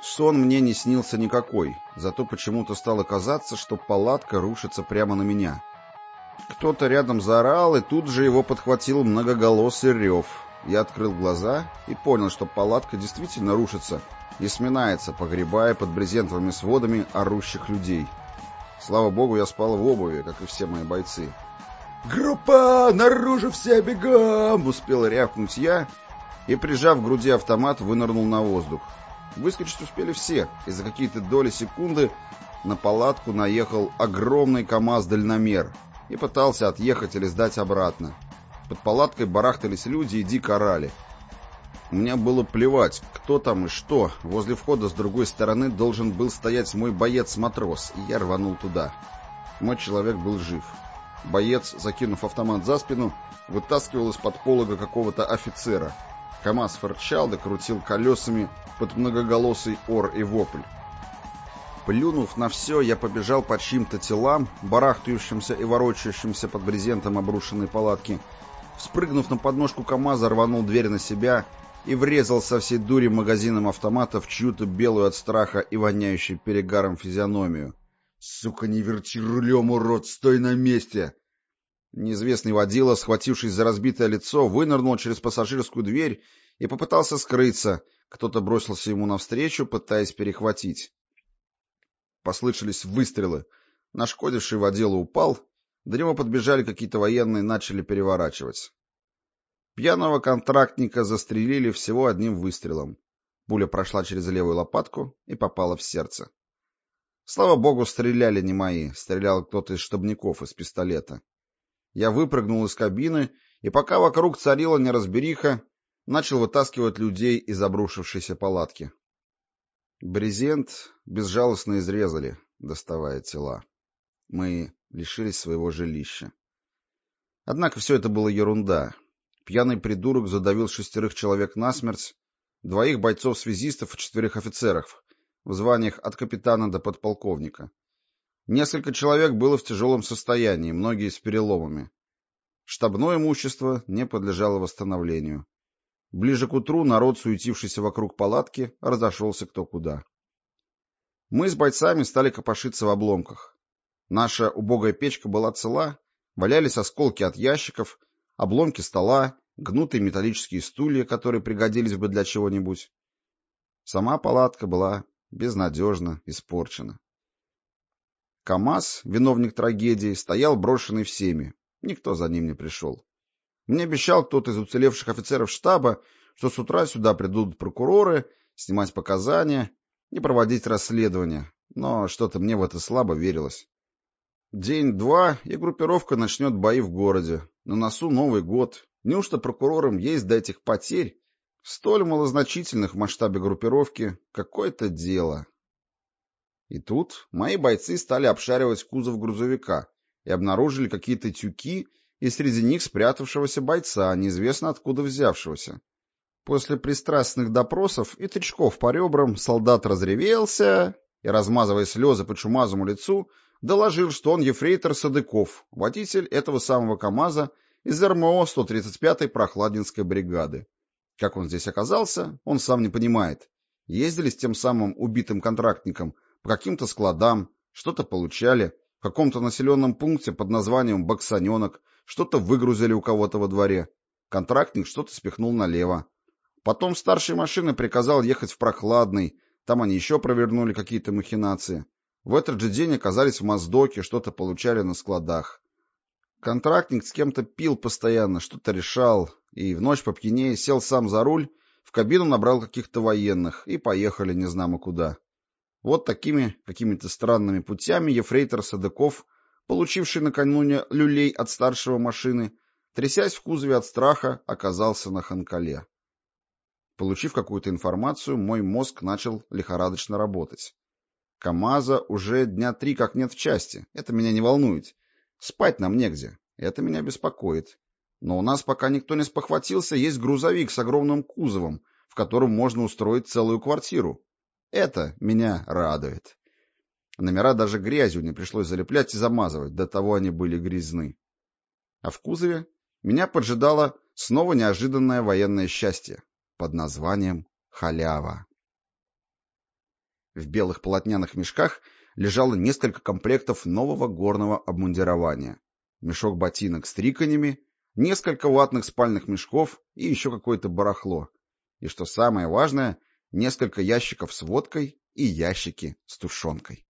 Сон мне не снился никакой, зато почему-то стало казаться, что палатка рушится прямо на меня. Кто-то рядом заорал, и тут же его подхватил многоголосый рев. Я открыл глаза и понял, что палатка действительно рушится и сминается, погребая под брезентовыми сводами орущих людей. Слава богу, я спал в обуви, как и все мои бойцы. «Группа! Наружу все бегом!» — успел рявкнуть я и, прижав к груди автомат, вынырнул на воздух. Выскочить успели все, и за какие-то доли секунды на палатку наехал огромный КамАЗ-дальномер и пытался отъехать или сдать обратно. Под палаткой барахтались люди и дико орали. Мне было плевать, кто там и что. Возле входа с другой стороны должен был стоять мой боец-матрос, и я рванул туда. Мой человек был жив. Боец, закинув автомат за спину, вытаскивал из-под полога какого-то офицера. КамАЗ фырчал да крутил колесами под многоголосый ор и вопль. Плюнув на все, я побежал по чьим-то телам, барахтающимся и ворочающимся под брезентом обрушенной палатки. Вспрыгнув на подножку КамАЗа, рванул дверь на себя и врезал со всей дури магазином автомата в чью-то белую от страха и воняющую перегаром физиономию. «Сука, не верти рулем, урод, стой на месте!» Неизвестный водила, схватившись за разбитое лицо, вынырнул через пассажирскую дверь и попытался скрыться. Кто-то бросился ему навстречу, пытаясь перехватить. Послышались выстрелы. Нашкодивший водила упал, до него подбежали какие-то военные и начали переворачивать. Пьяного контрактника застрелили всего одним выстрелом. Пуля прошла через левую лопатку и попала в сердце. Слава богу, стреляли не мои, стрелял кто-то из штабников из пистолета. Я выпрыгнул из кабины, и пока вокруг царила неразбериха, начал вытаскивать людей из обрушившейся палатки. Брезент безжалостно изрезали, доставая тела. Мы лишились своего жилища. Однако все это было ерунда. Пьяный придурок задавил 6 человек насмерть, 2 бойцов-связистов и 4 офицеров в званиях от капитана до подполковника. Несколько человек было в тяжелом состоянии, многие с переломами. Штабное имущество не подлежало восстановлению. Ближе к утру народ, суетившийся вокруг палатки, разошелся кто куда. Мы с бойцами стали копошиться в обломках. Наша убогая печка была цела, валялись осколки от ящиков, обломки стола, гнутые металлические стулья, которые пригодились бы для чего-нибудь. Сама палатка была безнадежно испорчена. КамАЗ, виновник трагедии, стоял брошенный всеми. Никто за ним не пришел. Мне обещал кто-то из уцелевших офицеров штаба, что с утра сюда придут прокуроры, снимать показания и проводить расследование, но что-то мне в это слабо верилось. День-два, и группировка начнет бои в городе. На носу Новый год. Неужто прокурорам есть до этих потерь, столь малозначительных в масштабе группировки, какое-то дело? И тут мои бойцы стали обшаривать кузов грузовика и обнаружили какие-то тюки и среди них спрятавшегося бойца, неизвестно откуда взявшегося. После пристрастных допросов и тычков по ребрам солдат разревелся и, размазывая слезы по чумазому лицу, доложил, что он ефрейтор Садыков, водитель этого самого КамАЗа из РМО 135-й Прохладинской бригады. Как он здесь оказался, он сам не понимает. Ездили с тем самым убитым контрактником по каким-то складам, что-то получали, в каком-то населенном пункте под названием Баксаненок, что-то выгрузили у кого-то во дворе. Контрактник что-то спихнул налево. Потом старший машины приказал ехать в Прохладный, там они еще провернули какие-то махинации. В этот же день оказались в Моздоке, что-то получали на складах. Контрактник с кем-то пил постоянно, что-то решал, и в ночь попьянее сел сам за руль, в кабину набрал каких-то военных, и поехали незнамо куда. Вот такими какими-то странными путями ефрейтор Садыков, получивший накануне люлей от старшего машины, трясясь в кузове от страха, оказался на Ханкале. Получив какую-то информацию, мой мозг начал лихорадочно работать. КамАЗа уже дня 3 как нет в части, это меня не волнует. Спать нам негде, это меня беспокоит. Но у нас пока никто не спохватился, есть грузовик с огромным кузовом, в котором можно устроить целую квартиру. Это меня радует. Номера даже грязью не пришлось залеплять и замазывать, до того они были грязны. А в кузове меня поджидало снова неожиданное военное счастье под названием халява. В белых полотняных мешках лежало несколько комплектов нового горного обмундирования. Мешок ботинок с триконями, несколько ватных спальных мешков и еще какое-то барахло. И что самое важное, несколько ящиков с водкой и ящики с тушенкой.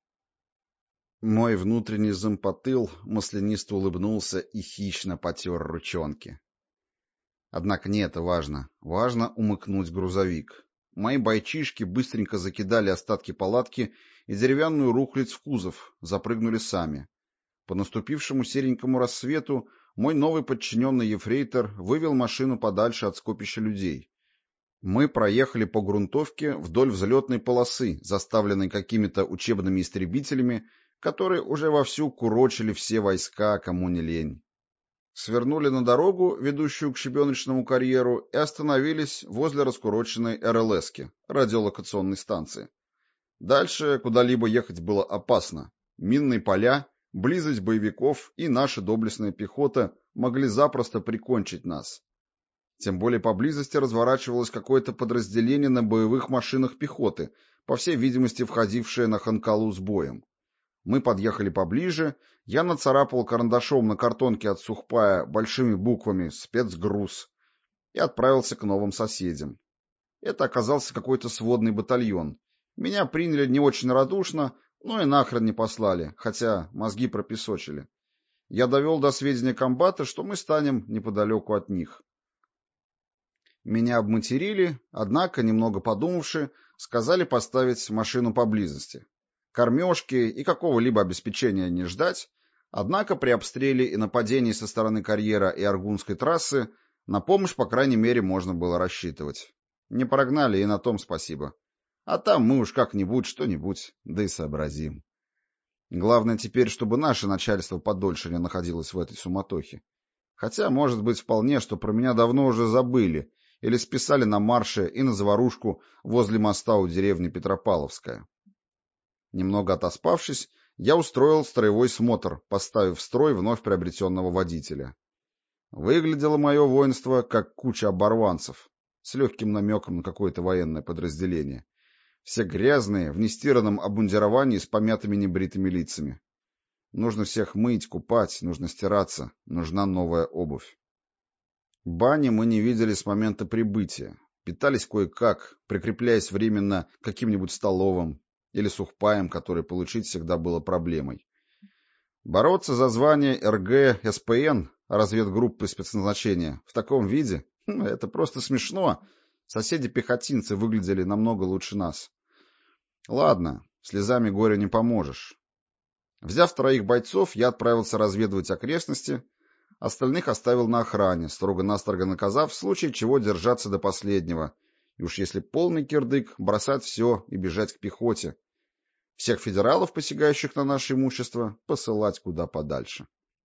Мой внутренний зампотыл маслянисто улыбнулся и хищно потер ручонки. Однако не это важно. Важно умыкнуть грузовик. Мои бойчишки быстренько закидали остатки палатки и деревянную рухлядь в кузов, запрыгнули сами. По наступившему серенькому рассвету мой новый подчиненный ефрейтор вывел машину подальше от скопища людей. Мы проехали по грунтовке вдоль взлетной полосы, заставленной какими-то учебными истребителями, которые уже вовсю курочили все войска, кому не лень. Свернули на дорогу, ведущую к щебеночному карьеру, и остановились возле раскуроченной РЛСки, радиолокационной станции. Дальше куда-либо ехать было опасно. Минные поля, близость боевиков и наша доблестная пехота могли запросто прикончить нас. Тем более поблизости разворачивалось какое-то подразделение на боевых машинах пехоты, по всей видимости входившее на Ханкалу с боем. Мы подъехали поближе, я нацарапал карандашом на картонке от сухпая большими буквами «Спецгруз» и отправился к новым соседям. Это оказался какой-то сводный батальон. Меня приняли не очень радушно, но и нахрен не послали, хотя мозги пропесочили. Я довел до сведения комбата, что мы станем неподалеку от них. Меня обматерили, однако, немного подумавши, сказали поставить машину поблизости. Кормежки и какого-либо обеспечения не ждать, однако при обстреле и нападении со стороны карьера и Аргунской трассы на помощь, по крайней мере, можно было рассчитывать. Не прогнали, и на том спасибо. А там мы уж как-нибудь, что-нибудь, да и сообразим. Главное теперь, чтобы наше начальство подольше не находилось в этой суматохе. Хотя, может быть, вполне, что про меня давно уже забыли или списали на марше и на заварушку возле моста у деревни Петропавловская. Немного отоспавшись, я устроил строевой смотр, поставив в строй вновь приобретенного водителя. Выглядело мое воинство, как куча оборванцев, с легким намеком на какое-то военное подразделение. Все грязные, в нестиранном обмундировании с помятыми небритыми лицами. Нужно всех мыть, купать, нужно стираться, нужна новая обувь. Бани мы не видели с момента прибытия. Питались кое-как, прикрепляясь временно к каким-нибудь столовым или сухпаем, который получить всегда было проблемой. Бороться за звание РГ СПН, разведгруппы спецназначения, в таком виде, это просто смешно. Соседи-пехотинцы выглядели намного лучше нас. Ладно, слезами горя не поможешь. Взяв 2 бойцов, я отправился разведывать окрестности, остальных оставил на охране, строго-настрого наказав в случае чего держаться до последнего, и уж если полный кирдык, бросать все и бежать к пехоте. Всех федералов, посягающих на наше имущество, посылать куда подальше.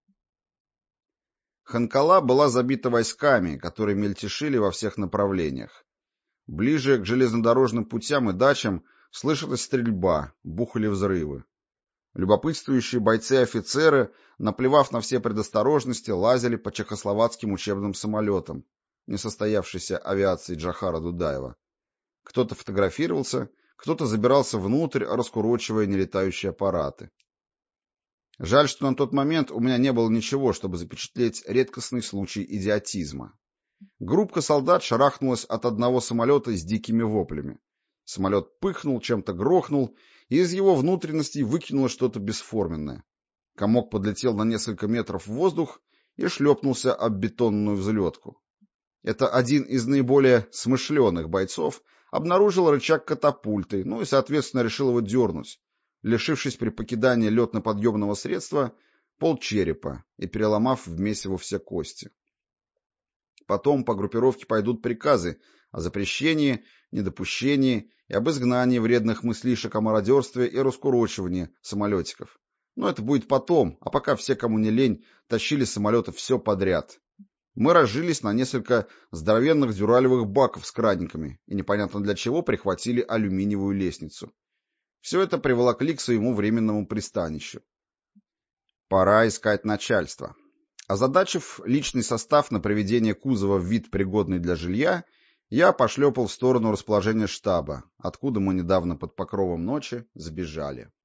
Ханкала была забита войсками, которые мельтешили во всех направлениях. Ближе к железнодорожным путям и дачам слышалась стрельба, бухали взрывы. Любопытствующие бойцы и офицеры, наплевав на все предосторожности, лазили по чехословацким учебным самолетам, несостоявшейся авиации Джохара Дудаева. Кто-то фотографировался, кто-то забирался внутрь, раскурочивая нелетающие аппараты. Жаль, что на тот момент у меня не было ничего, чтобы запечатлеть редкостный случай идиотизма. Группка солдат шарахнулась от одного самолета с дикими воплями. Самолет пыхнул, чем-то грохнул, и из его внутренностей выкинуло что-то бесформенное. Комок подлетел на несколько метров в воздух и шлепнулся об бетонную взлетку. Это один из наиболее смышленых бойцов обнаружил рычаг катапульты, и, соответственно, решил его дернуть, лишившись при покидании летно-подъемного средства полчерепа и переломав в месиво все кости. Потом по группировке пойдут приказы о запрещении, недопущении и об изгнании вредных мыслишек о мародерстве и раскурочивании самолетиков. Но это будет потом, а пока все, кому не лень, тащили с самолета все подряд. Мы разжились на несколько здоровенных дюралевых баков с кранниками и непонятно для чего прихватили алюминиевую лестницу. Все это приволокли к своему временному пристанищу. Пора искать начальство. Озадачив личный состав на приведение кузова в вид, пригодный для жилья, Я пошлепал в сторону расположения штаба, откуда мы недавно под покровом ночи сбежали.